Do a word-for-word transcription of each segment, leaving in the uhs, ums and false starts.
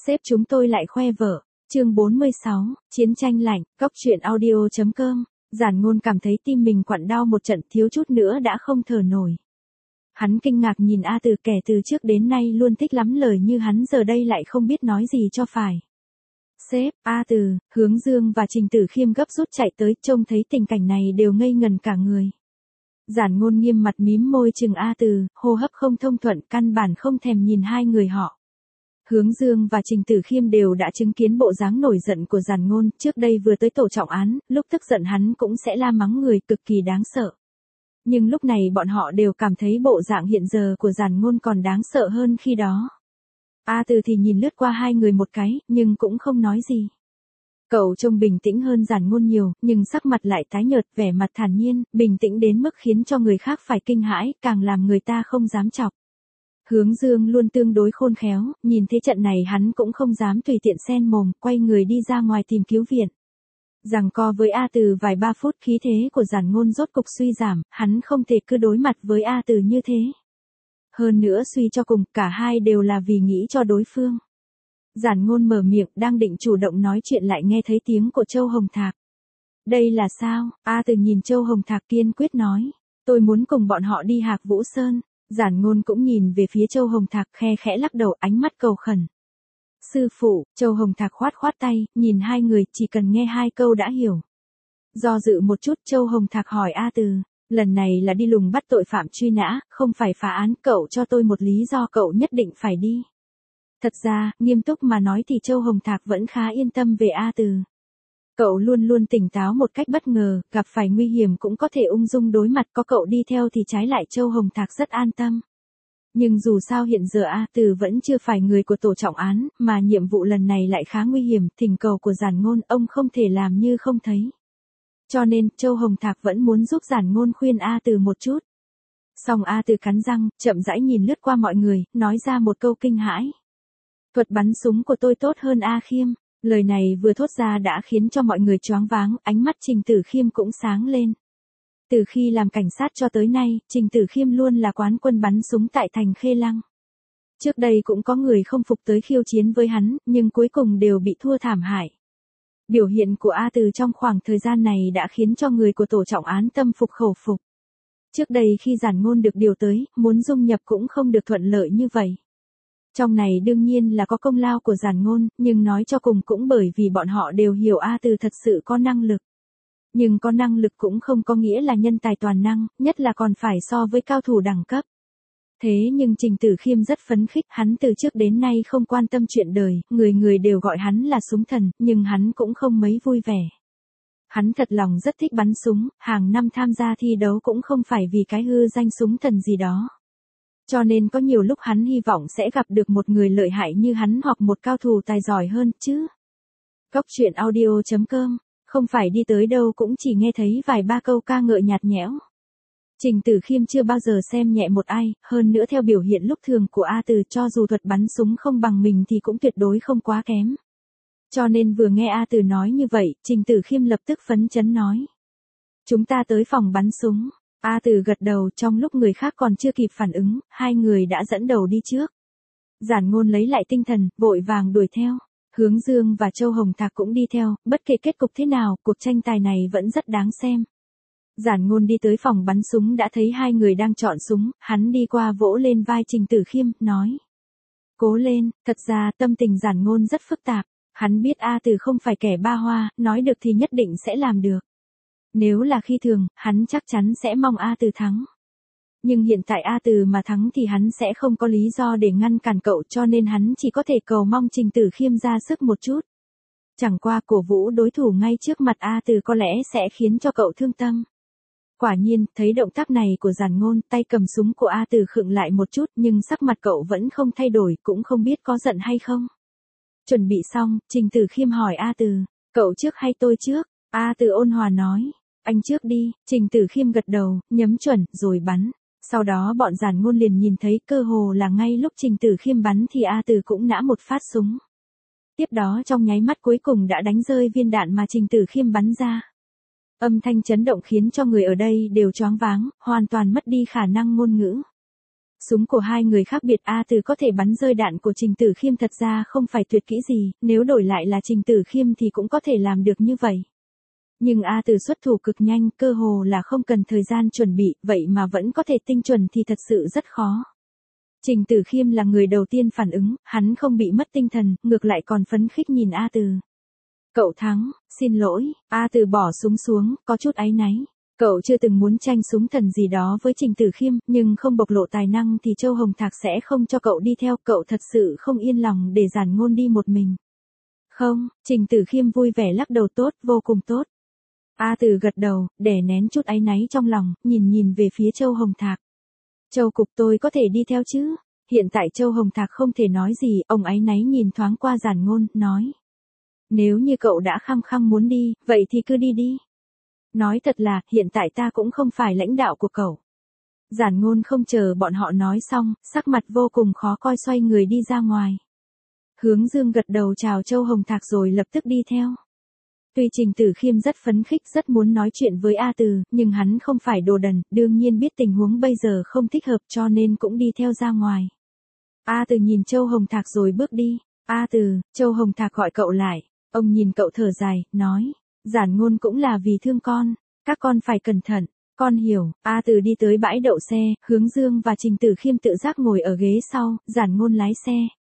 Sếp chúng tôi lại khoe vợ. Chương bốn mươi sáu, Chiến tranh lạnh, Cóc truyện audio chấm com. Giản Ngôn cảm thấy tim mình quặn đau một trận, thiếu chút nữa đã không thở nổi. Hắn kinh ngạc nhìn A Từ, kẻ từ trước đến nay luôn thích lắm lời như hắn giờ đây lại không biết nói gì cho phải. Sếp, A Từ, Hướng Dương và Trình Tử Khiêm gấp rút chạy tới, trông thấy tình cảnh này đều ngây ngần cả người. Giản Ngôn nghiêm mặt mím môi chừng A Từ, hô hấp không thông thuận, căn bản không thèm nhìn hai người họ. Hướng Dương và Trình Tử Khiêm đều đã chứng kiến bộ dáng nổi giận của Giản Ngôn, trước đây vừa tới tổ trọng án, lúc tức giận hắn cũng sẽ la mắng người, cực kỳ đáng sợ. Nhưng lúc này bọn họ đều cảm thấy bộ dạng hiện giờ của Giản Ngôn còn đáng sợ hơn khi đó. A Từ thì nhìn lướt qua hai người một cái, nhưng cũng không nói gì. Cậu trông bình tĩnh hơn Giản Ngôn nhiều, nhưng sắc mặt lại tái nhợt, vẻ mặt thản nhiên, bình tĩnh đến mức khiến cho người khác phải kinh hãi, càng làm người ta không dám chọc. Hướng Dương luôn tương đối khôn khéo, nhìn thế trận này hắn cũng không dám tùy tiện xen mồm, quay người đi ra ngoài tìm cứu viện. Giằng co với A Từ vài ba phút, khí thế của Giản Ngôn rốt cục suy giảm, hắn không thể cứ đối mặt với A Từ như thế. Hơn nữa suy cho cùng, cả hai đều là vì nghĩ cho đối phương. Giản Ngôn mở miệng, đang định chủ động nói chuyện lại nghe thấy tiếng của Châu Hồng Thạc. Đây là sao? A Từ nhìn Châu Hồng Thạc kiên quyết nói. Tôi muốn cùng bọn họ đi Hạc Vũ Sơn. Giản Ngôn cũng nhìn về phía Châu Hồng Thạc, khe khẽ lắc đầu, ánh mắt cầu khẩn. Sư phụ, Châu Hồng Thạc khoát khoát tay, nhìn hai người, chỉ cần nghe hai câu đã hiểu. Do dự một chút, Châu Hồng Thạc hỏi A Từ, lần này là đi lùng bắt tội phạm truy nã, không phải phá án, cậu cho tôi một lý do cậu nhất định phải đi. Thật ra, nghiêm túc mà nói thì Châu Hồng Thạc vẫn khá yên tâm về A Từ. Cậu luôn luôn tỉnh táo một cách bất ngờ, gặp phải nguy hiểm cũng có thể ung dung đối mặt, có cậu đi theo thì trái lại Châu Hồng Thạc rất an tâm. Nhưng dù sao hiện giờ A Từ vẫn chưa phải người của tổ trọng án, mà nhiệm vụ lần này lại khá nguy hiểm, thỉnh cầu của Giản Ngôn ông không thể làm như không thấy. Cho nên, Châu Hồng Thạc vẫn muốn giúp Giản Ngôn khuyên A Từ một chút. Xong A Từ cắn răng, chậm rãi nhìn lướt qua mọi người, nói ra một câu kinh hãi. Thuật bắn súng của tôi tốt hơn A Khiêm. Lời này vừa thốt ra đã khiến cho mọi người choáng váng, ánh mắt Trình Tử Khiêm cũng sáng lên. Từ khi làm cảnh sát cho tới nay, Trình Tử Khiêm luôn là quán quân bắn súng tại thành Khê Lăng. Trước đây cũng có người không phục tới khiêu chiến với hắn, nhưng cuối cùng đều bị thua thảm hại. Biểu hiện của A Từ trong khoảng thời gian này đã khiến cho người của tổ trọng án tâm phục khẩu phục. Trước đây khi Giản Ngôn được điều tới, muốn dung nhập cũng không được thuận lợi như vậy. Trong này đương nhiên là có công lao của Giản Ngôn, nhưng nói cho cùng cũng bởi vì bọn họ đều hiểu A Từ thật sự có năng lực. Nhưng có năng lực cũng không có nghĩa là nhân tài toàn năng, nhất là còn phải so với cao thủ đẳng cấp. Thế nhưng Trình Tử Khiêm rất phấn khích, hắn từ trước đến nay không quan tâm chuyện đời, người người đều gọi hắn là súng thần, nhưng hắn cũng không mấy vui vẻ. Hắn thật lòng rất thích bắn súng, hàng năm tham gia thi đấu cũng không phải vì cái hư danh súng thần gì đó. Cho nên có nhiều lúc hắn hy vọng sẽ gặp được một người lợi hại như hắn hoặc một cao thủ tài giỏi hơn chứ. Cóc truyện audio chấm com, không phải đi tới đâu cũng chỉ nghe thấy vài ba câu ca ngợi nhạt nhẽo. Trình Tử Khiêm chưa bao giờ xem nhẹ một ai, hơn nữa theo biểu hiện lúc thường của A Từ cho dù thuật bắn súng không bằng mình thì cũng tuyệt đối không quá kém. Cho nên vừa nghe A Từ nói như vậy, Trình Tử Khiêm lập tức phấn chấn nói. Chúng ta tới phòng bắn súng. A Từ gật đầu, trong lúc người khác còn chưa kịp phản ứng, hai người đã dẫn đầu đi trước. Giản Ngôn lấy lại tinh thần, vội vàng đuổi theo. Hướng Dương và Châu Hồng Thạc cũng đi theo, bất kể kết cục thế nào, cuộc tranh tài này vẫn rất đáng xem. Giản Ngôn đi tới phòng bắn súng đã thấy hai người đang chọn súng, hắn đi qua vỗ lên vai Trình Tử Khiêm, nói. Cố lên, thật ra tâm tình Giản Ngôn rất phức tạp, hắn biết A Từ không phải kẻ ba hoa, nói được thì nhất định sẽ làm được. Nếu là khi thường, hắn chắc chắn sẽ mong A Từ thắng. Nhưng hiện tại A Từ mà thắng thì hắn sẽ không có lý do để ngăn cản cậu, cho nên hắn chỉ có thể cầu mong Trình Tử Khiêm ra sức một chút. Chẳng qua cổ vũ đối thủ ngay trước mặt A Từ có lẽ sẽ khiến cho cậu thương tâm. Quả nhiên, thấy động tác này của Giản Ngôn, tay cầm súng của A Từ khựng lại một chút, nhưng sắc mặt cậu vẫn không thay đổi, cũng không biết có giận hay không. Chuẩn bị xong, Trình Tử Khiêm hỏi A Từ, cậu trước hay tôi trước? A Từ ôn hòa nói, anh trước đi. Trình Tử Khiêm gật đầu, nhắm chuẩn, rồi bắn. Sau đó bọn Giản Ngôn liền nhìn thấy cơ hồ là ngay lúc Trình Tử Khiêm bắn thì A Từ cũng nã một phát súng. Tiếp đó trong nháy mắt cuối cùng đã đánh rơi viên đạn mà Trình Tử Khiêm bắn ra. Âm thanh chấn động khiến cho người ở đây đều choáng váng, hoàn toàn mất đi khả năng ngôn ngữ. Súng của hai người khác biệt, A Từ có thể bắn rơi đạn của Trình Tử Khiêm thật ra không phải tuyệt kỹ gì, nếu đổi lại là Trình Tử Khiêm thì cũng có thể làm được như vậy. Nhưng A Từ xuất thủ cực nhanh, cơ hồ là không cần thời gian chuẩn bị, vậy mà vẫn có thể tinh chuẩn thì thật sự rất khó. Trình Tử Khiêm là người đầu tiên phản ứng, hắn không bị mất tinh thần, ngược lại còn phấn khích nhìn A Từ. Cậu thắng, xin lỗi, A Từ bỏ súng xuống, có chút áy náy. Cậu chưa từng muốn tranh súng thần gì đó với Trình Tử Khiêm, nhưng không bộc lộ tài năng thì Châu Hồng Thạc sẽ không cho cậu đi theo, cậu thật sự không yên lòng để Giản Ngôn đi một mình. Không, Trình Tử Khiêm vui vẻ lắc đầu, tốt, vô cùng tốt. A Từ gật đầu, đè nén chút áy náy trong lòng, nhìn nhìn về phía Châu Hồng Thạc. Châu cục, tôi có thể đi theo chứ? Hiện tại Châu Hồng Thạc không thể nói gì, ông áy náy nhìn thoáng qua Giản Ngôn, nói. Nếu như cậu đã khăng khăng muốn đi, vậy thì cứ đi đi. Nói thật là, hiện tại ta cũng không phải lãnh đạo của cậu. Giản Ngôn không chờ bọn họ nói xong, sắc mặt vô cùng khó coi, xoay người đi ra ngoài. Hướng Dương gật đầu chào Châu Hồng Thạc rồi lập tức đi theo. Tuy Trình Tử Khiêm rất phấn khích, rất muốn nói chuyện với A Từ, nhưng hắn không phải đồ đần, đương nhiên biết tình huống bây giờ không thích hợp cho nên cũng đi theo ra ngoài. A Từ nhìn Châu Hồng Thạc rồi bước đi. A Từ, Châu Hồng Thạc gọi cậu lại. Ông nhìn cậu thở dài, nói. Giản Ngôn cũng là vì thương con, các con phải cẩn thận, con hiểu. A Từ đi tới bãi đậu xe, Hướng Dương và Trình Tử Khiêm tự giác ngồi ở ghế sau, Giản Ngôn lái xe.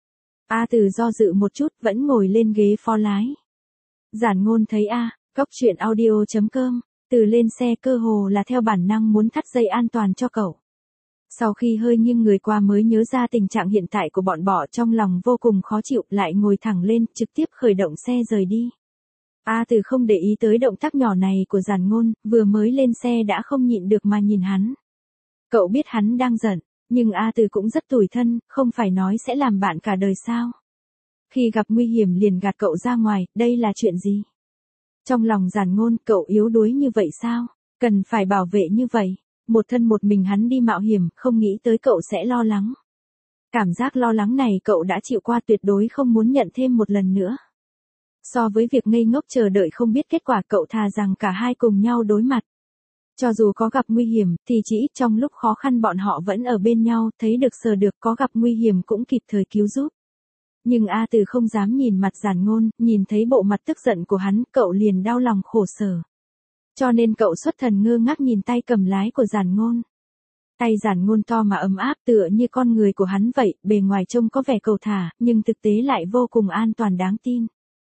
A Từ do dự một chút, vẫn ngồi lên ghế phó lái. Giản Ngôn thấy A, cốc truyện audio chấm com, từ lên xe cơ hồ là theo bản năng muốn thắt dây an toàn cho cậu. Sau khi hơi nghiêng người qua mới nhớ ra tình trạng hiện tại của bọn bỏ, trong lòng vô cùng khó chịu, lại ngồi thẳng lên, trực tiếp khởi động xe rời đi. A Từ không để ý tới động tác nhỏ này của Giản Ngôn, vừa mới lên xe đã không nhịn được mà nhìn hắn. Cậu biết hắn đang giận, nhưng A Từ cũng rất tủi thân, không phải nói sẽ làm bạn cả đời sao? Khi gặp nguy hiểm liền gạt cậu ra ngoài, đây là chuyện gì? Trong lòng Giản Ngôn, cậu yếu đuối như vậy sao? Cần phải bảo vệ như vậy? Một thân một mình hắn đi mạo hiểm, không nghĩ tới cậu sẽ lo lắng. Cảm giác lo lắng này cậu đã chịu qua, tuyệt đối không muốn nhận thêm một lần nữa. So với việc ngây ngốc chờ đợi không biết kết quả, cậu thà rằng cả hai cùng nhau đối mặt. Cho dù có gặp nguy hiểm, thì chỉ ít trong lúc khó khăn bọn họ vẫn ở bên nhau, thấy được sờ được, có gặp nguy hiểm cũng kịp thời cứu giúp. Nhưng A Từ không dám nhìn mặt Giản Ngôn, nhìn thấy bộ mặt tức giận của hắn, cậu liền đau lòng khổ sở. Cho nên cậu xuất thần ngơ ngác nhìn tay cầm lái của Giản Ngôn. Tay Giản Ngôn to mà ấm áp, tựa như con người của hắn vậy, bề ngoài trông có vẻ cầu thả, nhưng thực tế lại vô cùng an toàn đáng tin.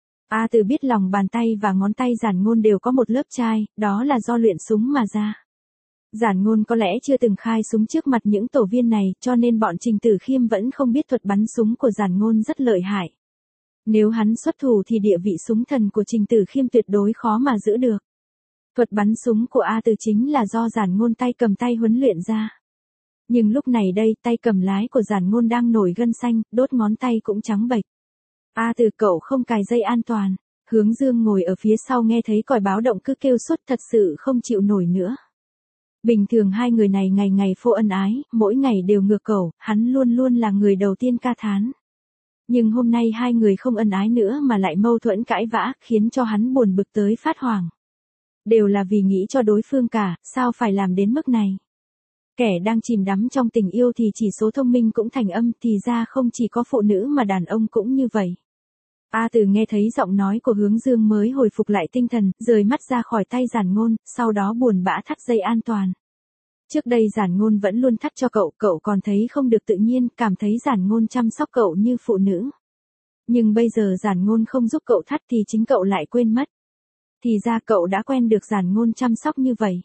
A Từ biết lòng bàn tay và ngón tay Giản Ngôn đều có một lớp chai, đó là do luyện súng mà ra. Giản Ngôn có lẽ chưa từng khai súng trước mặt những tổ viên này, cho nên bọn Trình Tử Khiêm vẫn không biết thuật bắn súng của Giản Ngôn rất lợi hại. Nếu hắn xuất thủ thì địa vị súng thần của Trình Tử Khiêm tuyệt đối khó mà giữ được. Thuật bắn súng của A Từ chính là do Giản Ngôn tay cầm tay huấn luyện ra. Nhưng lúc này đây, tay cầm lái của Giản Ngôn đang nổi gân xanh, đốt ngón tay cũng trắng bệch. A Từ, cậu không cài dây an toàn. Hướng Dương ngồi ở phía sau nghe thấy còi báo động cứ kêu suốt, thật sự không chịu nổi nữa. Bình thường hai người này ngày ngày phô ân ái, mỗi ngày đều ngược cẩu, hắn luôn luôn là người đầu tiên ca thán. Nhưng hôm nay hai người không ân ái nữa mà lại mâu thuẫn cãi vã, khiến cho hắn buồn bực tới phát hoảng. Đều là vì nghĩ cho đối phương cả, sao phải làm đến mức này? Kẻ đang chìm đắm trong tình yêu thì chỉ số thông minh cũng thành âm, thì ra không chỉ có phụ nữ mà đàn ông cũng như vậy. A Từ nghe thấy giọng nói của Hướng Dương mới hồi phục lại tinh thần, rời mắt ra khỏi tay Giản Ngôn, sau đó buồn bã thắt dây an toàn. Trước đây Giản Ngôn vẫn luôn thắt cho cậu, cậu còn thấy không được tự nhiên, cảm thấy Giản Ngôn chăm sóc cậu như phụ nữ. Nhưng bây giờ Giản Ngôn không giúp cậu thắt thì chính cậu lại quên mất. Thì ra cậu đã quen được Giản Ngôn chăm sóc như vậy.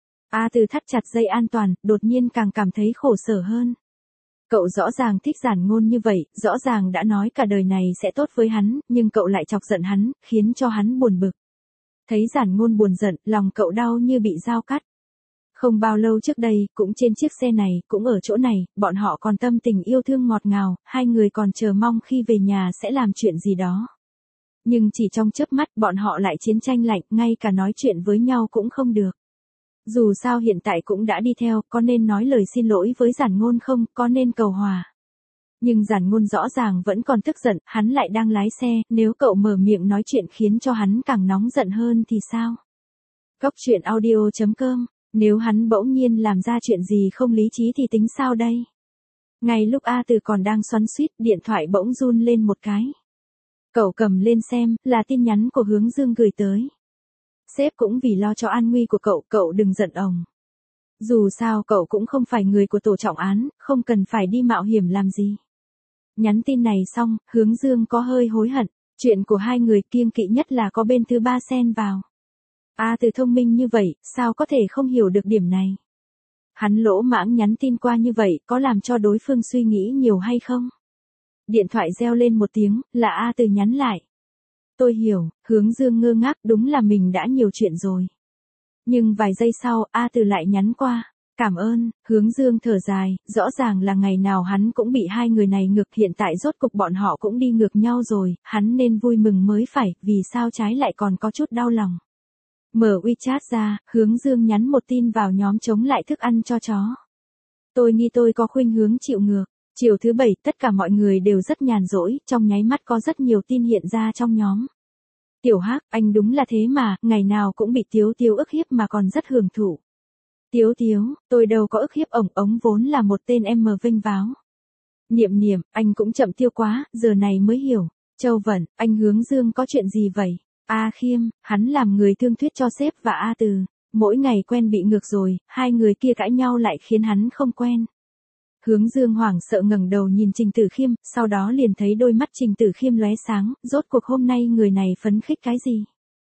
A Từ thắt chặt dây an toàn, đột nhiên càng cảm thấy khổ sở hơn. Cậu rõ ràng thích Giản Ngôn như vậy, rõ ràng đã nói cả đời này sẽ tốt với hắn, nhưng cậu lại chọc giận hắn, khiến cho hắn buồn bực. Thấy Giản Ngôn buồn giận, lòng cậu đau như bị dao cắt. Không bao lâu trước đây, cũng trên chiếc xe này, cũng ở chỗ này, bọn họ còn tâm tình yêu thương ngọt ngào, hai người còn chờ mong khi về nhà sẽ làm chuyện gì đó. Nhưng chỉ trong chớp mắt, bọn họ lại chiến tranh lạnh, ngay cả nói chuyện với nhau cũng không được. Dù sao hiện tại cũng đã đi theo, có nên nói lời xin lỗi với Giản Ngôn không, có nên cầu hòa. Nhưng Giản Ngôn rõ ràng vẫn còn tức giận, hắn lại đang lái xe, nếu cậu mở miệng nói chuyện khiến cho hắn càng nóng giận hơn thì sao? Cốc truyện audio chấm com, nếu hắn bỗng nhiên làm ra chuyện gì không lý trí thì tính sao đây? Ngay lúc A Từ còn đang xoắn xuýt, điện thoại bỗng run lên một cái. Cậu cầm lên xem, là tin nhắn của Hướng Dương gửi tới. Sếp cũng vì lo cho an nguy của cậu, cậu đừng giận ổng. Dù sao cậu cũng không phải người của tổ trọng án, không cần phải đi mạo hiểm làm gì. Nhắn tin này xong, Hướng Dương có hơi hối hận. Chuyện của hai người kiêng kỵ nhất là có bên thứ ba xen vào. A Từ thông minh như vậy, sao có thể không hiểu được điểm này? Hắn lỗ mãng nhắn tin qua như vậy, có làm cho đối phương suy nghĩ nhiều hay không? Điện thoại reo lên một tiếng, là A Từ nhắn lại. Tôi hiểu, Hướng Dương ngơ ngác, đúng là mình đã nhiều chuyện rồi. Nhưng vài giây sau, A Từ lại nhắn qua. Cảm ơn, Hướng Dương thở dài, rõ ràng là ngày nào hắn cũng bị hai người này ngược, hiện tại rốt cục bọn họ cũng đi ngược nhau rồi, hắn nên vui mừng mới phải, vì sao trái lại còn có chút đau lòng. Mở WeChat ra, Hướng Dương nhắn một tin vào nhóm chống lại thức ăn cho chó. Tôi nghi tôi có khuynh hướng chịu ngược. Chiều thứ bảy, tất cả mọi người đều rất nhàn rỗi, trong nháy mắt có rất nhiều tin hiện ra trong nhóm. Tiểu Hắc, anh đúng là thế mà, ngày nào cũng bị Tiếu Tiếu ức hiếp mà còn rất hưởng thụ. Tiếu Tiếu, tôi đâu có ức hiếp ổng, ống vốn là một tên em mờ vênh váo. Niệm Niệm, anh cũng chậm tiêu quá, giờ này mới hiểu. Châu Vận, anh Hướng Dương có chuyện gì vậy? A Khiêm, hắn làm người thương thuyết cho sếp và A Từ, mỗi ngày quen bị ngược rồi, hai người kia cãi nhau lại khiến hắn không quen. Hướng Dương hoảng sợ ngẩng đầu nhìn Trình Tử Khiêm, sau đó liền thấy đôi mắt Trình Tử Khiêm lóe sáng, rốt cuộc hôm nay người này phấn khích cái gì?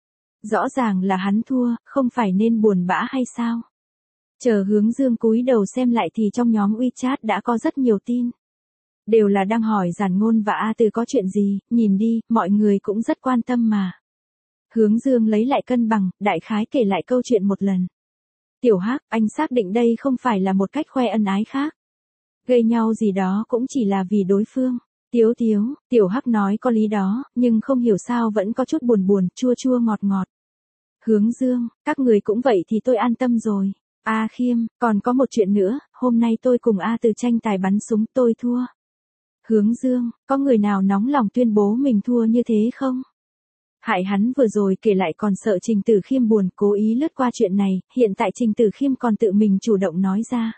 Rõ ràng là hắn thua, không phải nên buồn bã hay sao? Chờ Hướng Dương cúi đầu xem lại thì trong nhóm WeChat đã có rất nhiều tin. Đều là đang hỏi Giản Ngôn và A Từ có chuyện gì, nhìn đi, mọi người cũng rất quan tâm mà. Hướng Dương lấy lại cân bằng, đại khái kể lại câu chuyện một lần. Tiểu Hắc, anh xác định đây không phải là một cách khoe ân ái khác. Gây nhau gì đó cũng chỉ là vì đối phương. Tiếu Tiếu, Tiểu Hắc nói có lý đó, nhưng không hiểu sao vẫn có chút buồn buồn, chua chua ngọt ngọt. Hướng Dương, các người cũng vậy thì tôi an tâm rồi. A Khiêm, còn có một chuyện nữa, hôm nay tôi cùng A Từ tranh tài bắn súng, tôi thua. Hướng Dương, có người nào nóng lòng tuyên bố mình thua như thế không? Hại hắn vừa rồi kể lại còn sợ Trình Tử Khiêm buồn, cố ý lướt qua chuyện này, hiện tại Trình Tử Khiêm còn tự mình chủ động nói ra.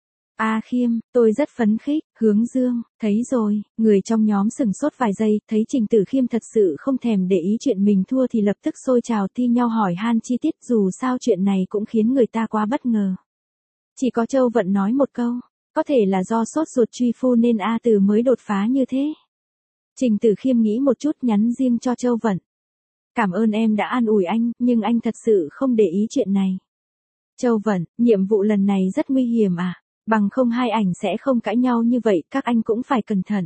A Khiêm, tôi rất phấn khích. Hướng Dương, thấy rồi, người trong nhóm sừng sốt vài giây, thấy Trình Tử Khiêm thật sự không thèm để ý chuyện mình thua thì lập tức xôi trào thi nhau hỏi han chi tiết, dù sao chuyện này cũng khiến người ta quá bất ngờ. Chỉ có Châu Vận nói một câu, có thể là do sốt ruột truy phu nên A Từ mới đột phá như thế. Trình Tử Khiêm nghĩ một chút nhắn riêng cho Châu Vận. Cảm ơn em đã an ủi anh, nhưng anh thật sự không để ý chuyện này. Châu Vận, nhiệm vụ lần này rất nguy hiểm à? Bằng không hai ảnh sẽ không cãi nhau như vậy, các anh cũng phải cẩn thận.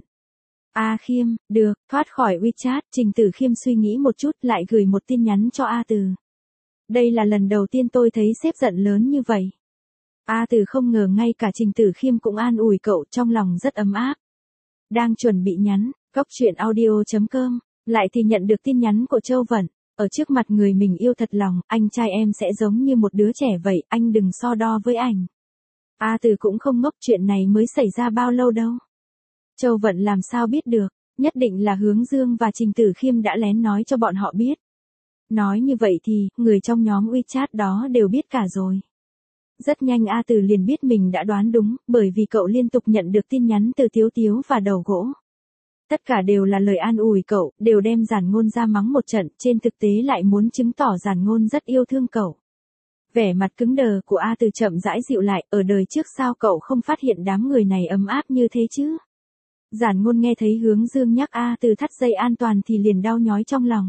A Khiêm, được, thoát khỏi WeChat, Trình Tử Khiêm suy nghĩ một chút lại gửi một tin nhắn cho A Từ. Đây là lần đầu tiên tôi thấy sếp giận lớn như vậy. A Từ không ngờ ngay cả Trình Tử Khiêm cũng an ủi cậu, trong lòng rất ấm áp. Đang chuẩn bị nhắn, góc truyện audio chấm com, lại thì nhận được tin nhắn của Châu Vận. Ở trước mặt người mình yêu thật lòng, anh trai em sẽ giống như một đứa trẻ vậy, anh đừng so đo với ảnh. A Từ cũng không ngốc, chuyện này mới xảy ra bao lâu đâu. Châu Vận làm sao biết được, nhất định là Hướng Dương và Trình Tử Khiêm đã lén nói cho bọn họ biết. Nói như vậy thì, người trong nhóm WeChat đó đều biết cả rồi. Rất nhanh A Từ liền biết mình đã đoán đúng, bởi vì cậu liên tục nhận được tin nhắn từ Tiếu Tiếu và Đầu Gỗ. Tất cả đều là lời an ủi cậu, đều đem Giản Ngôn ra mắng một trận, trên thực tế lại muốn chứng tỏ Giản Ngôn rất yêu thương cậu. Vẻ mặt cứng đờ của A Từ chậm rãi dịu lại, ở đời trước sao cậu không phát hiện đám người này ấm áp như thế chứ? Giản Ngôn nghe thấy Hướng Dương nhắc A Từ thắt dây an toàn thì liền đau nhói trong lòng.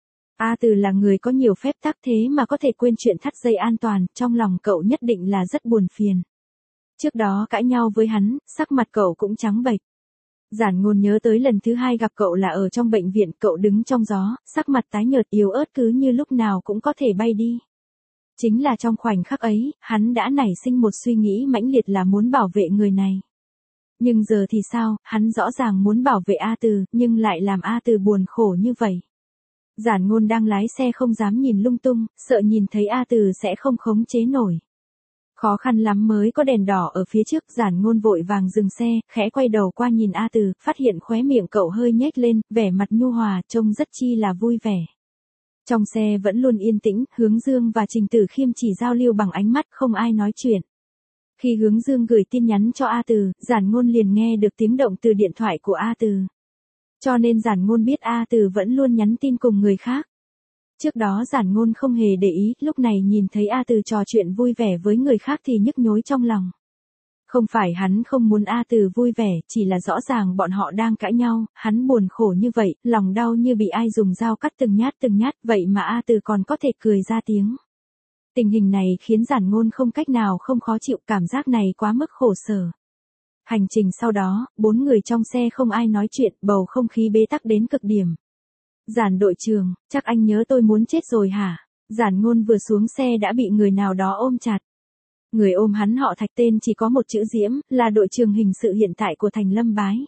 A Từ là người có nhiều phép tắc thế mà có thể quên chuyện thắt dây an toàn, trong lòng cậu nhất định là rất buồn phiền. Trước đó cãi nhau với hắn, sắc mặt cậu cũng trắng bệch. Giản Ngôn nhớ tới lần thứ hai gặp cậu là ở trong bệnh viện, cậu đứng trong gió, sắc mặt tái nhợt yếu ớt cứ như lúc nào cũng có thể bay đi. Chính là trong khoảnh khắc ấy, hắn đã nảy sinh một suy nghĩ mãnh liệt là muốn bảo vệ người này. Nhưng giờ thì sao, hắn rõ ràng muốn bảo vệ A Từ, nhưng lại làm A Từ buồn khổ như vậy. Giản Ngôn đang lái xe không dám nhìn lung tung, sợ nhìn thấy A Từ sẽ không khống chế nổi. Khó khăn lắm mới có đèn đỏ ở phía trước, Giản Ngôn vội vàng dừng xe, khẽ quay đầu qua nhìn A Từ, phát hiện khóe miệng cậu hơi nhếch lên, vẻ mặt nhu hòa, trông rất chi là vui vẻ. Trong xe vẫn luôn yên tĩnh, Hướng Dương và Trình Tử Khiêm chỉ giao lưu bằng ánh mắt, không ai nói chuyện. Khi Hướng Dương gửi tin nhắn cho A Từ, Giản Ngôn liền nghe được tiếng động từ điện thoại của A Từ. Cho nên Giản Ngôn biết A Từ vẫn luôn nhắn tin cùng người khác. Trước đó Giản Ngôn không hề để ý, lúc này nhìn thấy A Từ trò chuyện vui vẻ với người khác thì nhức nhối trong lòng. Không phải hắn không muốn A Từ vui vẻ, chỉ là rõ ràng bọn họ đang cãi nhau, hắn buồn khổ như vậy, lòng đau như bị ai dùng dao cắt từng nhát từng nhát, vậy mà A Từ còn có thể cười ra tiếng. Tình hình này khiến Giản Ngôn không cách nào không khó chịu, cảm giác này quá mức khổ sở. Hành trình sau đó, bốn người trong xe không ai nói chuyện, bầu không khí bế tắc đến cực điểm. Giản đội trưởng, chắc anh nhớ tôi muốn chết rồi hả? Giản Ngôn vừa xuống xe đã bị người nào đó ôm chặt. Người ôm hắn họ Thạch, tên chỉ có một chữ Diễm, là đội trưởng hình sự hiện tại của thành Lâm Bái.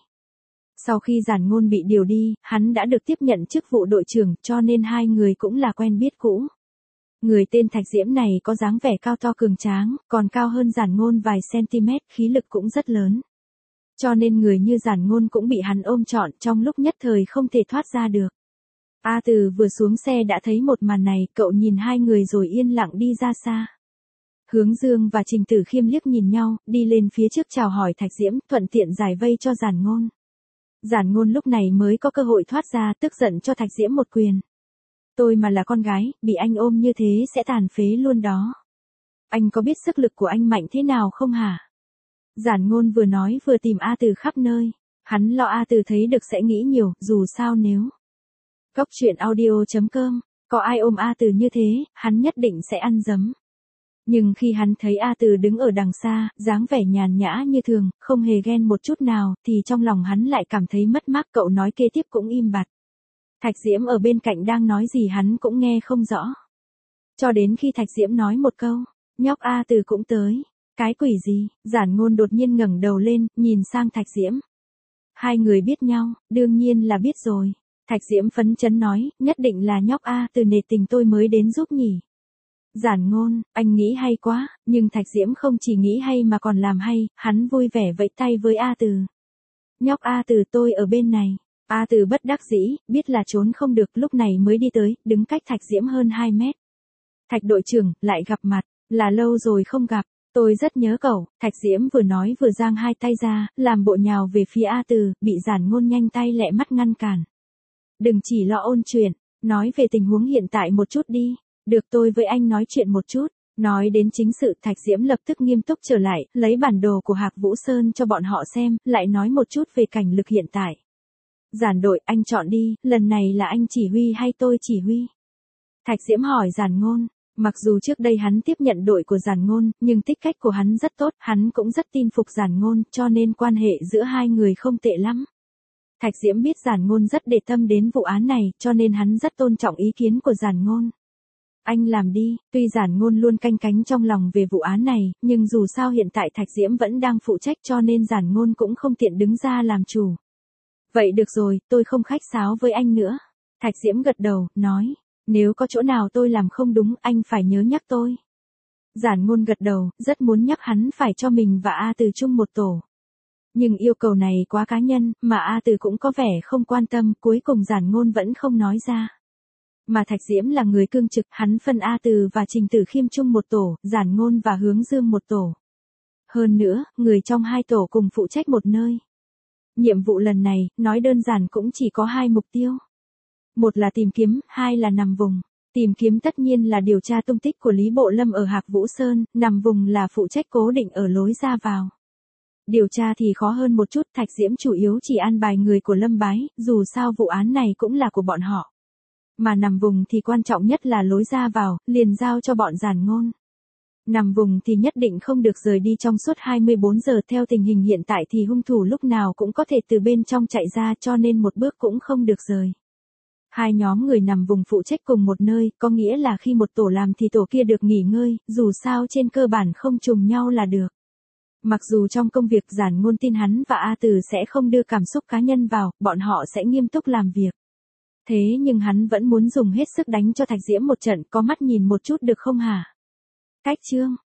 Sau khi Giản Ngôn bị điều đi, hắn đã được tiếp nhận chức vụ đội trưởng, cho nên hai người cũng là quen biết cũ. Người tên Thạch Diễm này có dáng vẻ cao to cường tráng, còn cao hơn Giản Ngôn vài cm, khí lực cũng rất lớn. Cho nên người như Giản Ngôn cũng bị hắn ôm trọn, trong lúc nhất thời không thể thoát ra được. A Từ vừa xuống xe đã thấy một màn này, cậu nhìn hai người rồi yên lặng đi ra xa. Hướng Dương và Trình Tử Khiêm liếc nhìn nhau, đi lên phía trước chào hỏi Thạch Diễm, thuận tiện giải vây cho Giản Ngôn. Giản Ngôn lúc này mới có cơ hội thoát ra, tức giận cho Thạch Diễm một quyền. Tôi mà là con gái, bị anh ôm như thế sẽ tàn phế luôn đó. Anh có biết sức lực của anh mạnh thế nào không hả? Giản Ngôn vừa nói vừa tìm A Từ khắp nơi. Hắn lo A Từ thấy được sẽ nghĩ nhiều, dù sao nếu. Cốc truyện audio chấm com, có ai ôm A Từ như thế, hắn nhất định sẽ ăn dấm. Nhưng khi hắn thấy A Từ đứng ở đằng xa, dáng vẻ nhàn nhã như thường, không hề ghen một chút nào, thì trong lòng hắn lại cảm thấy mất mát. Cậu nói kế tiếp cũng im bặt. Thạch Diễm ở bên cạnh đang nói gì hắn cũng nghe không rõ. Cho đến khi Thạch Diễm nói một câu, nhóc A Từ cũng tới. Cái quỷ gì? Giản Ngôn đột nhiên ngẩng đầu lên, nhìn sang Thạch Diễm. Hai người biết nhau, đương nhiên là biết rồi. Thạch Diễm phấn chấn nói, nhất định là nhóc A Từ nể tình tôi mới đến giúp nhỉ. Giản Ngôn, anh nghĩ hay quá, nhưng Thạch Diễm không chỉ nghĩ hay mà còn làm hay, hắn vui vẻ vẫy tay với A Từ. Nhóc A Từ, tôi ở bên này. A Từ bất đắc dĩ, biết là trốn không được, lúc này mới đi tới, đứng cách Thạch Diễm hơn hai mét. Thạch đội trưởng, lại gặp mặt, là lâu rồi không gặp, tôi rất nhớ cậu. Thạch Diễm vừa nói vừa giang hai tay ra, làm bộ nhào về phía A Từ, bị Giản Ngôn nhanh tay lẹ mắt ngăn cản. Đừng chỉ lo ôn chuyện, nói về tình huống hiện tại một chút đi. Được, tôi với anh nói chuyện một chút. Nói đến chính sự, Thạch Diễm lập tức nghiêm túc trở lại, lấy bản đồ của Hạc Vũ Sơn cho bọn họ xem, lại nói một chút về cảnh lực hiện tại. Giản đội, anh chọn đi, lần này là anh chỉ huy hay tôi chỉ huy? Thạch Diễm hỏi Giản Ngôn. Mặc dù trước đây hắn tiếp nhận đội của Giản Ngôn, nhưng tích cách của hắn rất tốt, hắn cũng rất tin phục Giản Ngôn, cho nên quan hệ giữa hai người không tệ lắm. Thạch Diễm biết Giản Ngôn rất để tâm đến vụ án này, cho nên hắn rất tôn trọng ý kiến của Giản Ngôn. Anh làm đi, tuy Giản Ngôn luôn canh cánh trong lòng về vụ án này, nhưng dù sao hiện tại Thạch Diễm vẫn đang phụ trách cho nên Giản Ngôn cũng không tiện đứng ra làm chủ. Vậy được rồi, tôi không khách sáo với anh nữa. Thạch Diễm gật đầu, nói, nếu có chỗ nào tôi làm không đúng, anh phải nhớ nhắc tôi. Giản Ngôn gật đầu, rất muốn nhắc hắn phải cho mình và A Từ chung một tổ. Nhưng yêu cầu này quá cá nhân, mà A Từ cũng có vẻ không quan tâm, cuối cùng Giản Ngôn vẫn không nói ra. Mà Thạch Diễm là người cương trực, hắn phân A Từ và Trình Tử Khiêm chung một tổ, Giản Ngôn và Hướng Dương một tổ. Hơn nữa, người trong hai tổ cùng phụ trách một nơi. Nhiệm vụ lần này, nói đơn giản cũng chỉ có hai mục tiêu. Một là tìm kiếm, hai là nằm vùng. Tìm kiếm tất nhiên là điều tra tung tích của Lý Bộ Lâm ở Hạc Vũ Sơn, nằm vùng là phụ trách cố định ở lối ra vào. Điều tra thì khó hơn một chút, Thạch Diễm chủ yếu chỉ an bài người của Lâm Bái, dù sao vụ án này cũng là của bọn họ. Mà nằm vùng thì quan trọng nhất là lối ra vào, liền giao cho bọn Giản Ngôn. Nằm vùng thì nhất định không được rời đi trong suốt hai mươi bốn giờ, theo tình hình hiện tại thì hung thủ lúc nào cũng có thể từ bên trong chạy ra, cho nên một bước cũng không được rời. Hai nhóm người nằm vùng phụ trách cùng một nơi, có nghĩa là khi một tổ làm thì tổ kia được nghỉ ngơi, dù sao trên cơ bản không trùng nhau là được. Mặc dù trong công việc Giản Ngôn tin hắn và A Từ sẽ không đưa cảm xúc cá nhân vào, bọn họ sẽ nghiêm túc làm việc. Thế nhưng hắn vẫn muốn dùng hết sức đánh cho Thạch Diễm một trận, có mắt nhìn một chút được không hả? Cách chương